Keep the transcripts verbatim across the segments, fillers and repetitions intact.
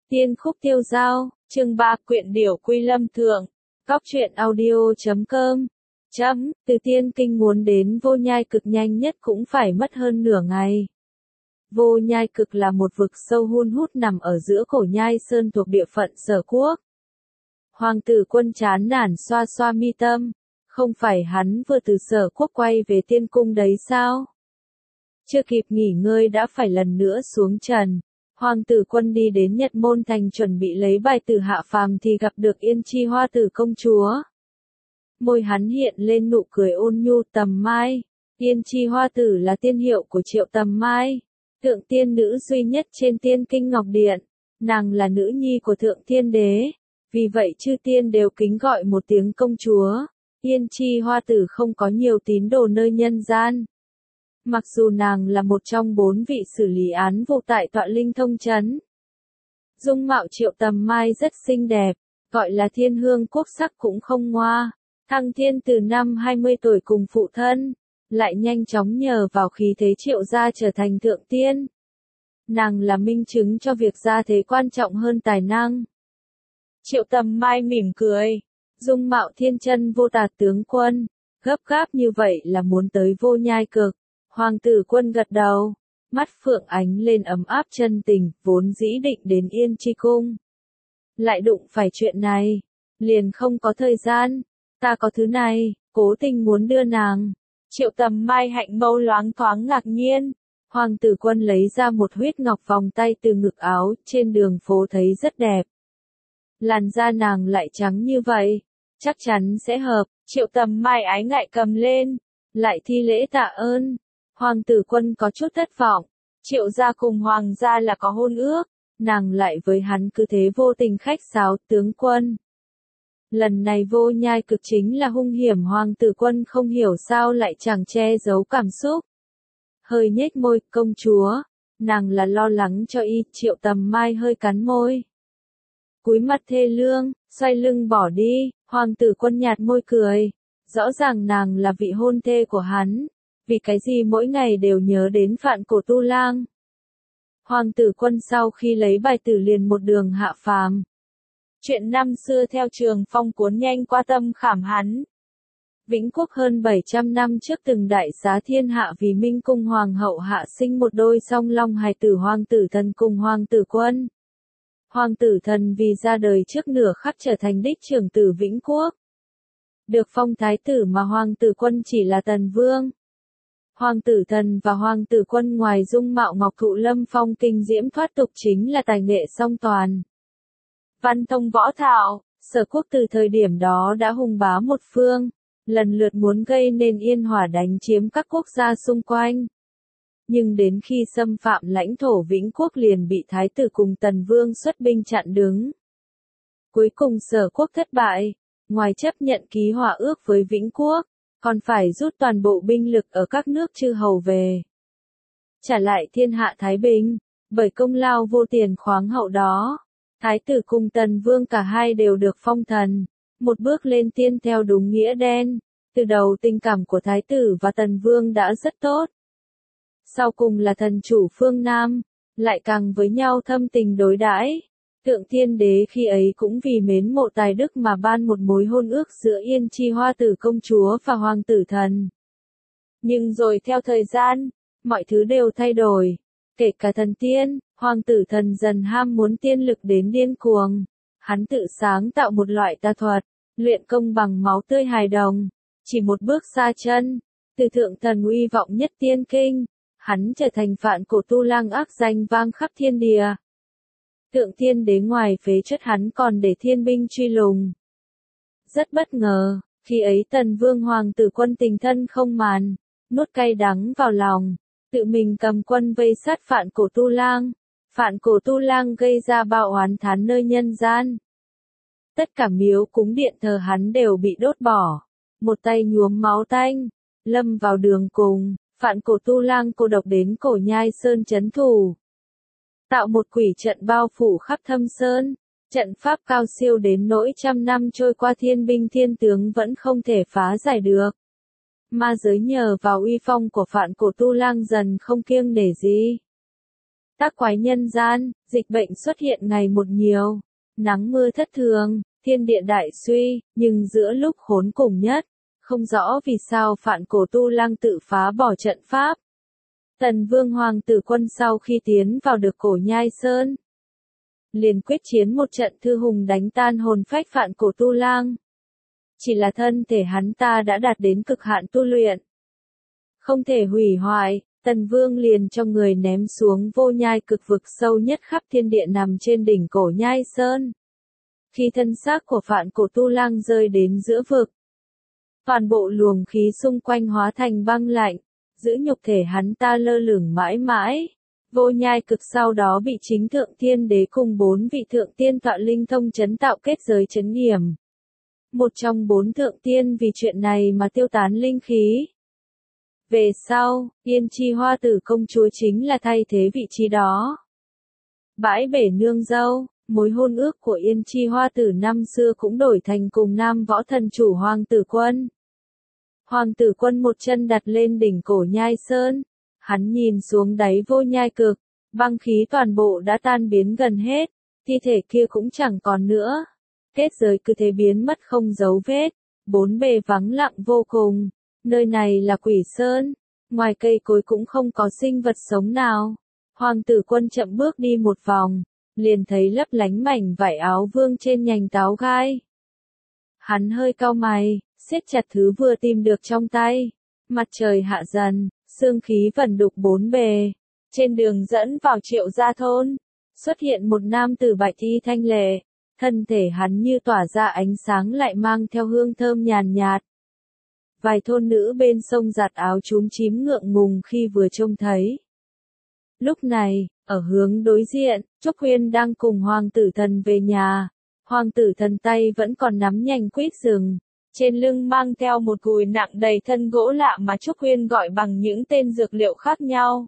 Tiên khúc tiêu dao, chương ba quyện điểu quy lâm thượng, góc truyện audio chấm com. Chấm, từ Tiên Kinh muốn đến Vô Nhai Cực nhanh nhất cũng phải mất hơn nửa ngày. Vô Nhai Cực là một vực sâu hun hút nằm ở giữa Cổ Nhai Sơn thuộc địa phận Sở Quốc. Hoàng tử Quân chán nản xoa xoa mi tâm, không phải hắn vừa từ Sở Quốc quay về Tiên Cung đấy sao? Chưa kịp nghỉ ngơi đã phải lần nữa xuống trần. Hoàng tử Quân đi đến Nhật Môn Thành chuẩn bị lấy bài tử hạ phàm thì gặp được Yên Chi Hoa Tử công chúa. Môi hắn hiện lên nụ cười ôn nhu. Tầm Mai. Yên Chi Hoa Tử là tiên hiệu của Triệu Tầm Mai, thượng tiên nữ duy nhất trên Tiên Kinh Ngọc Điện. Nàng là nữ nhi của Thượng Tiên Đế, vì vậy chư tiên đều kính gọi một tiếng công chúa. Yên Chi Hoa Tử không có nhiều tín đồ nơi nhân gian. Mặc dù nàng là một trong bốn vị xử lý án vụ tại tọa Linh Thông Trấn. Dung mạo Triệu Tầm Mai rất xinh đẹp, gọi là thiên hương quốc sắc cũng không ngoa. Thăng thiên từ năm hai mươi tuổi cùng phụ thân, lại nhanh chóng nhờ vào khí thế Triệu gia trở thành thượng tiên. Nàng là minh chứng cho việc gia thế quan trọng hơn tài năng. Triệu Tầm Mai mỉm cười, dung mạo thiên chân vô tà tướng quân, gấp gáp như vậy là muốn tới Vô Nhai Cực. Hoàng tử Quân gật đầu, mắt phượng ánh lên ấm áp chân tình, vốn dĩ định đến Yên Chi Cung. Lại đụng phải chuyện này, liền không có thời gian, ta có thứ này, cố tình muốn đưa nàng. Triệu Tầm Mai hạnh mâu loáng thoáng ngạc nhiên. Hoàng tử Quân lấy ra một huyết ngọc vòng tay từ ngực áo, trên đường phố thấy rất đẹp. Làn da nàng lại trắng như vậy, chắc chắn sẽ hợp. Triệu Tầm Mai ái ngại cầm lên, lại thi lễ tạ ơn. Hoàng tử Quân có chút thất vọng, Triệu gia cùng Hoàng gia là có hôn ước, nàng lại với hắn cứ thế vô tình khách sáo. Tướng quân, lần này Vô Nhai Cực chính là hung hiểm. Hoàng tử Quân không hiểu sao lại chẳng che giấu cảm xúc, hơi nhếch môi. Công chúa, nàng là lo lắng cho y. Triệu Tầm Mai hơi cắn môi, cúi mặt thê lương, xoay lưng bỏ đi. Hoàng tử Quân nhạt môi cười, rõ ràng nàng là vị hôn thê của hắn, vì cái gì mỗi ngày đều nhớ đến Phạn Cổ Tu Lang. Hoàng tử Quân sau khi lấy bài tử liền một đường hạ phàm. Chuyện năm xưa theo Trường Phong cuốn nhanh qua tâm khảm hắn. Vĩnh Quốc hơn bảy trăm năm trước từng đại xá thiên hạ vì Minh Cung Hoàng hậu hạ sinh một đôi song long hài tử Hoàng tử Thần cùng Hoàng tử Quân. Hoàng tử Thần vì ra đời trước nửa khắc trở thành đích trưởng tử Vĩnh Quốc, được phong thái tử, mà Hoàng tử Quân chỉ là tần vương. Hoàng tử Thần và Hoàng tử Quân ngoài dung mạo ngọc thụ lâm phong kinh diễm thoát tục chính là tài nghệ song toàn. Văn thông võ thạo, Sở Quốc từ thời điểm đó đã hùng bá một phương, lần lượt muốn gây nên yên hòa đánh chiếm các quốc gia xung quanh. Nhưng đến khi xâm phạm lãnh thổ Vĩnh Quốc liền bị thái tử cùng tần vương xuất binh chặn đứng. Cuối cùng Sở Quốc thất bại, ngoài chấp nhận ký hòa ước với Vĩnh Quốc, còn phải rút toàn bộ binh lực ở các nước chư hầu về, trả lại thiên hạ thái bình. Bởi công lao vô tiền khoáng hậu đó, thái tử cùng tần vương cả hai đều được phong thần, một bước lên tiên theo đúng nghĩa đen. Từ đầu tình cảm của thái tử và tần vương đã rất tốt, sau cùng là thần chủ phương Nam, lại càng với nhau thâm tình đối đãi. Thượng Tiên Đế khi ấy cũng vì mến mộ tài đức mà ban một mối hôn ước giữa Yên Chi Hoa Tử công chúa và Hoàng tử Thần. Nhưng rồi theo thời gian, mọi thứ đều thay đổi, kể cả thần tiên. Hoàng tử Thần dần ham muốn tiên lực đến điên cuồng, hắn tự sáng tạo một loại tà thuật, luyện công bằng máu tươi hài đồng, chỉ một bước xa chân, từ thượng thần uy vọng nhất Tiên Kinh, hắn trở thành Phạn Cổ Tu Lang ác danh vang khắp thiên địa. Thượng Tiên Đế ngoài phế chất hắn còn để thiên binh truy lùng. Rất bất ngờ, khi ấy tần vương Hoàng tử Quân tình thân không màn, nuốt cay đắng vào lòng, tự mình cầm quân vây sát Phạn Cổ Tu Lang. Phạn Cổ Tu Lang gây ra bạo oán thán nơi nhân gian. Tất cả miếu cúng điện thờ hắn đều bị đốt bỏ, một tay nhuốm máu tanh, lâm vào đường cùng. Phạn Cổ Tu Lang cô độc đến Cổ Nhai Sơn trấn thủ, tạo một quỷ trận bao phủ khắp Thâm Sơn, trận pháp cao siêu đến nỗi trăm năm trôi qua thiên binh thiên tướng vẫn không thể phá giải được. Ma giới nhờ vào uy phong của Phạn Cổ Tu Lang dần không kiêng nể gì. Tác quái nhân gian, dịch bệnh xuất hiện ngày một nhiều, nắng mưa thất thường, thiên địa đại suy, nhưng giữa lúc khốn cùng nhất, không rõ vì sao Phạn Cổ Tu Lang tự phá bỏ trận pháp. Tần Vương Hoàng tử quân sau khi tiến vào được Cổ Nhai Sơn, liền quyết chiến một trận thư hùng đánh tan hồn phách Phạn Cổ Tu Lang. Chỉ là thân thể hắn ta đã đạt đến cực hạn tu luyện, không thể hủy hoại, Tần Vương liền cho người ném xuống vô nhai cực vực sâu nhất khắp thiên địa nằm trên đỉnh Cổ Nhai Sơn. Khi thân xác của Phạn Cổ Tu Lang rơi đến giữa vực, toàn bộ luồng khí xung quanh hóa thành băng lạnh, giữ nhục thể hắn ta lơ lửng mãi mãi. Vô nhai cực sau đó bị chính thượng thiên đế cùng bốn vị thượng tiên tọa linh thông chấn tạo kết giới chấn yểm. Một trong bốn thượng tiên vì chuyện này mà tiêu tán linh khí. Về sau, Yên Chi Hoa Tử công chúa chính là thay thế vị trí đó. Bãi bể nương dâu, mối hôn ước của Yên Chi Hoa Tử năm xưa cũng đổi thành cùng nam võ thần chủ Hoàng tử Quân. Hoàng tử Quân một chân đặt lên đỉnh Cổ Nhai Sơn, hắn nhìn xuống đáy vô nhai cực, băng khí toàn bộ đã tan biến gần hết, thi thể kia cũng chẳng còn nữa. Kết giới cứ thế biến mất không dấu vết, bốn bề vắng lặng vô cùng, nơi này là Quỷ Sơn, ngoài cây cối cũng không có sinh vật sống nào. Hoàng tử Quân chậm bước đi một vòng, liền thấy lấp lánh mảnh vải áo vương trên nhành táo gai. Hắn hơi cau mày, siết chặt thứ vừa tìm được trong tay. Mặt trời hạ dần, sương khí vẩn đục bốn bề. Trên đường dẫn vào Triệu Gia thôn, xuất hiện một nam tử bạch y thanh lệ, thân thể hắn như tỏa ra ánh sáng lại mang theo hương thơm nhàn nhạt. Vài thôn nữ bên sông giặt áo chúm chím ngượng ngùng khi vừa trông thấy. Lúc này, ở hướng đối diện, Trúc Huyên đang cùng Hoàng tử Thần về nhà. Hoàng tử Thần tay vẫn còn nắm nhành quýt rừng, trên lưng mang theo một cùi nặng đầy thân gỗ lạ mà Trúc Huyên gọi bằng những tên dược liệu khác nhau.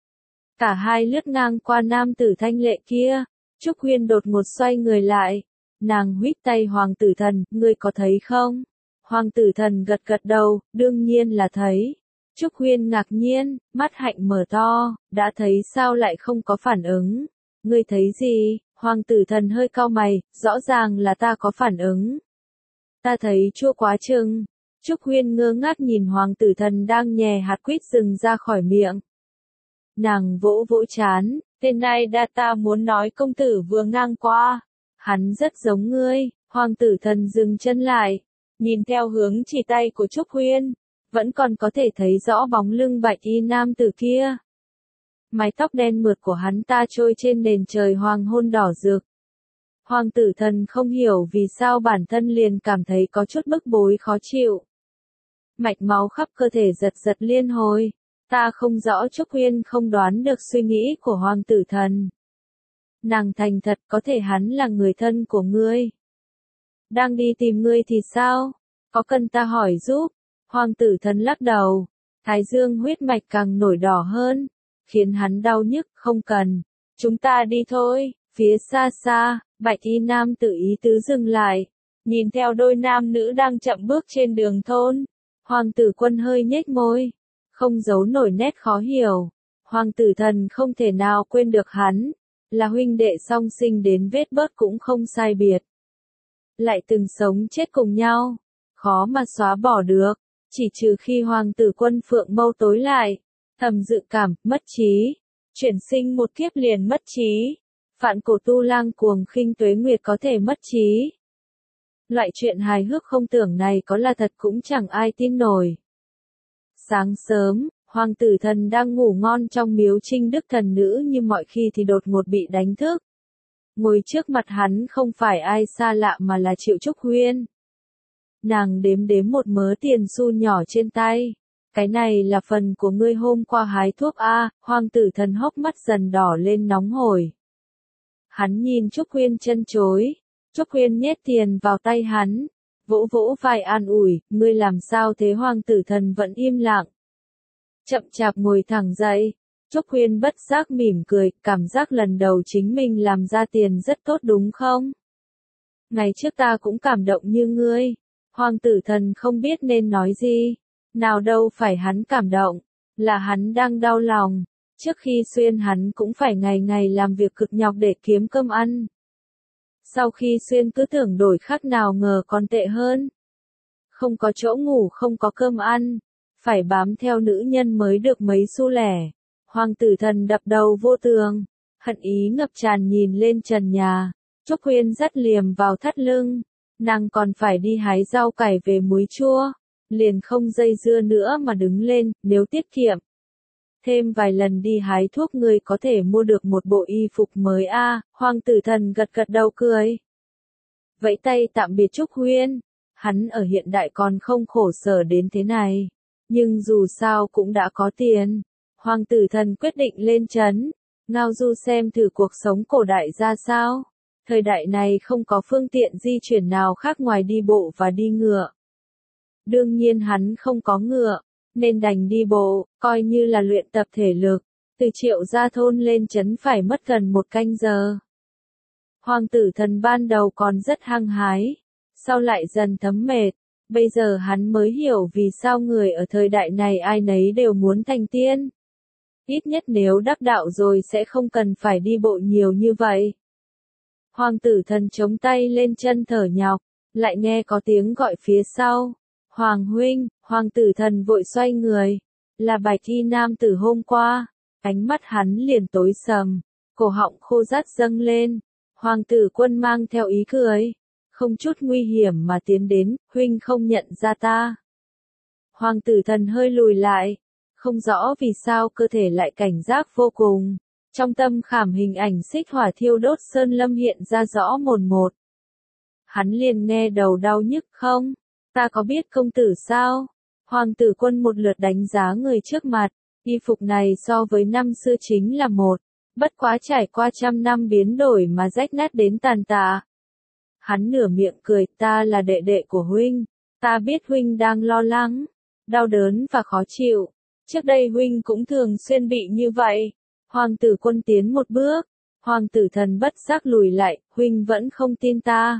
Cả hai lướt ngang qua nam tử thanh lệ kia, Trúc Huyên đột ngột xoay người lại, nàng huýt tay Hoàng tử Thần, ngươi có thấy không? Hoàng tử Thần gật gật đầu, đương nhiên là thấy. Trúc Huyên ngạc nhiên, mắt hạnh mở to, đã thấy sao lại không có phản ứng? Ngươi thấy gì? Hoàng tử Thần hơi cau mày, rõ ràng là ta có phản ứng. Ta thấy chua quá chừng. Trúc Huyên ngơ ngác nhìn Hoàng tử Thần đang nhè hạt quýt rừng ra khỏi miệng. Nàng vỗ vỗ chán, tên này đa ta muốn nói công tử vừa ngang qua. Hắn rất giống ngươi. Hoàng tử Thần dừng chân lại, nhìn theo hướng chỉ tay của Trúc Huyên, vẫn còn có thể thấy rõ bóng lưng bạch y nam tử kia. Mái tóc đen mượt của hắn ta trôi trên nền trời hoàng hôn đỏ rực. Hoàng tử Thần không hiểu vì sao bản thân liền cảm thấy có chút bức bối khó chịu. Mạch máu khắp cơ thể giật giật liên hồi. Ta không rõ Trúc Huyên không đoán được suy nghĩ của Hoàng tử Thần. Nàng thành thật có thể hắn là người thân của ngươi. Đang đi tìm ngươi thì sao? Có cần ta hỏi giúp? Hoàng tử Thần lắc đầu. Thái dương huyết mạch càng nổi đỏ hơn, khiến hắn đau nhức, không cần. Chúng ta đi thôi. Phía xa xa, bạch y nam tự ý tứ dừng lại, nhìn theo đôi nam nữ đang chậm bước trên đường thôn. Hoàng tử Quân hơi nhếch môi, không giấu nổi nét khó hiểu. Hoàng tử Thần không thể nào quên được hắn, là huynh đệ song sinh đến vết bớt cũng không sai biệt. Lại từng sống chết cùng nhau, khó mà xóa bỏ được, chỉ trừ khi Hoàng tử Quân phượng mâu tối lại, thầm dự cảm, mất trí, chuyển sinh một kiếp liền mất trí. Phạn Cổ Tu Lang cuồng khinh tuế nguyệt có thể mất trí. Loại chuyện hài hước không tưởng này có là thật cũng chẳng ai tin nổi. Sáng sớm, Hoàng tử Thần đang ngủ ngon trong miếu Trinh Đức thần nữ như mọi khi thì đột ngột bị đánh thức. Ngồi trước mặt hắn không phải ai xa lạ mà là Triệu Trúc Huyên. Nàng đếm đếm một mớ tiền xu nhỏ trên tay. Cái này là phần của ngươi hôm qua hái thuốc a. Hoàng tử Thần hốc mắt dần đỏ lên nóng hổi. Hắn nhìn Trúc Huyên chân chối. Trúc Huyên nhét tiền vào tay hắn, vỗ vỗ vai an ủi, ngươi làm sao thế? Hoàng tử Thần vẫn im lặng. Chậm chạp ngồi thẳng dậy, Trúc Huyên bất giác mỉm cười, cảm giác lần đầu chính mình làm ra tiền rất tốt đúng không? Ngày trước ta cũng cảm động như ngươi. Hoàng tử Thần không biết nên nói gì. Nào đâu phải hắn cảm động, là hắn đang đau lòng. Trước khi xuyên hắn cũng phải ngày ngày làm việc cực nhọc để kiếm cơm ăn. Sau khi xuyên cứ tưởng đổi khác nào ngờ còn tệ hơn. Không có chỗ ngủ, không có cơm ăn, phải bám theo nữ nhân mới được mấy xu lẻ. Hoàng tử thần đập đầu vô tường, hận ý ngập tràn nhìn lên trần nhà. Trúc Huyên dắt liềm vào thắt lưng, nàng còn phải đi hái rau cải về muối chua, liền không dây dưa nữa mà đứng lên, nếu tiết kiệm. Thêm vài lần đi hái thuốc người có thể mua được một bộ y phục mới a. À, Hoàng tử thần gật gật đầu cười. Vẫy tay tạm biệt Trúc Huyên, hắn ở hiện đại còn không khổ sở đến thế này, nhưng dù sao cũng đã có tiền. Hoàng tử thần quyết định lên trấn, ngao du xem thử cuộc sống cổ đại ra sao. Thời đại này không có phương tiện di chuyển nào khác ngoài đi bộ và đi ngựa. Đương nhiên hắn không có ngựa, nên đành đi bộ, coi như là luyện tập thể lực. Từ Triệu Gia thôn lên trấn phải mất gần một canh giờ. Hoàng tử thần ban đầu còn rất hăng hái, sau lại dần thấm mệt. Bây giờ hắn mới hiểu vì sao người ở thời đại này ai nấy đều muốn thành tiên. Ít nhất nếu đắc đạo rồi sẽ không cần phải đi bộ nhiều như vậy. Hoàng tử thần chống tay lên chân thở nhọc, lại nghe có tiếng gọi phía sau. Hoàng huynh, hoàng tử thần vội xoay người. Là Bạch Y nam tử hôm qua. Ánh mắt hắn liền tối sầm, cổ họng khô rát dâng lên. Hoàng tử quân mang theo ý cười, không chút nguy hiểm mà tiến đến, huynh không nhận ra ta. Hoàng tử thần hơi lùi lại, không rõ vì sao cơ thể lại cảnh giác vô cùng. Trong tâm khảm hình ảnh xích hỏa thiêu đốt sơn lâm hiện ra rõ mồn một. Hắn liền nghe đầu đau nhức không? Ta có biết công tử sao? Hoàng tử quân một lượt đánh giá người trước mặt, y phục này so với năm xưa chính là một, bất quá trải qua trăm năm biến đổi mà rách nát đến tàn tạ. Hắn nửa miệng cười, ta là đệ đệ của huynh, ta biết huynh đang lo lắng, đau đớn và khó chịu, trước đây huynh cũng thường xuyên bị như vậy. Hoàng tử quân tiến một bước, hoàng tử thần bất giác lùi lại, huynh vẫn không tin ta.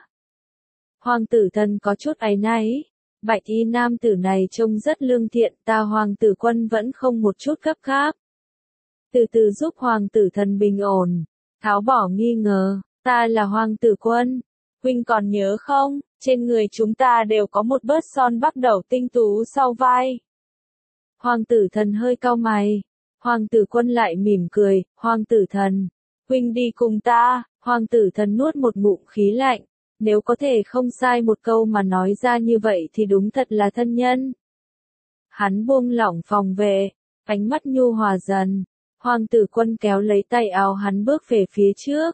Hoàng tử thần có chút áy náy, Bạch Y nam tử này trông rất lương thiện, ta hoàng tử quân vẫn không một chút gấp gáp. Từ từ giúp hoàng tử thần bình ổn, tháo bỏ nghi ngờ, ta là hoàng tử quân, huynh còn nhớ không, trên người chúng ta đều có một bớt son bắt đầu tinh tú sau vai. Hoàng tử thần hơi cau mày, hoàng tử quân lại mỉm cười, hoàng tử thần, huynh đi cùng ta. Hoàng tử thần nuốt một ngụm khí lạnh, nếu có thể không sai một câu mà nói ra như vậy thì đúng thật là thân nhân. Hắn buông lỏng phòng vệ, ánh mắt nhu hòa dần. Hoàng tử quân kéo lấy tay áo hắn bước về phía trước.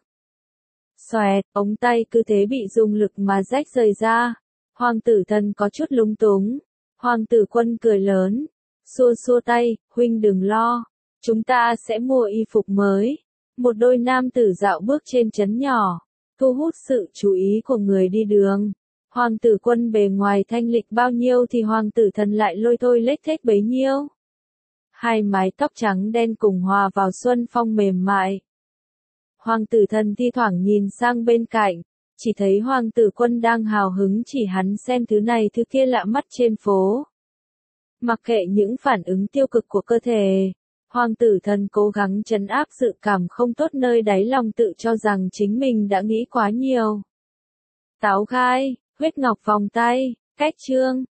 Xoẹt, ống tay cứ thế bị dùng lực mà rách rời ra. Hoàng tử thần có chút lúng túng. Hoàng tử quân cười lớn, xua xua tay, huynh đừng lo, chúng ta sẽ mua y phục mới. Một đôi nam tử dạo bước trên trấn nhỏ, thu hút sự chú ý của người đi đường. Hoàng tử quân bề ngoài thanh lịch bao nhiêu thì hoàng tử thần lại lôi thôi lếch thếch bấy nhiêu. Hai mái tóc trắng đen cùng hòa vào xuân phong mềm mại. Hoàng tử thần thi thoảng nhìn sang bên cạnh, chỉ thấy hoàng tử quân đang hào hứng chỉ hắn xem thứ này thứ kia lạ mắt trên phố. Mặc kệ những phản ứng tiêu cực của cơ thể, hoàng tử thần cố gắng trấn áp sự cảm không tốt nơi đáy lòng, tự cho rằng chính mình đã nghĩ quá nhiều. Táo gai, huyết ngọc vòng tay, cách trương,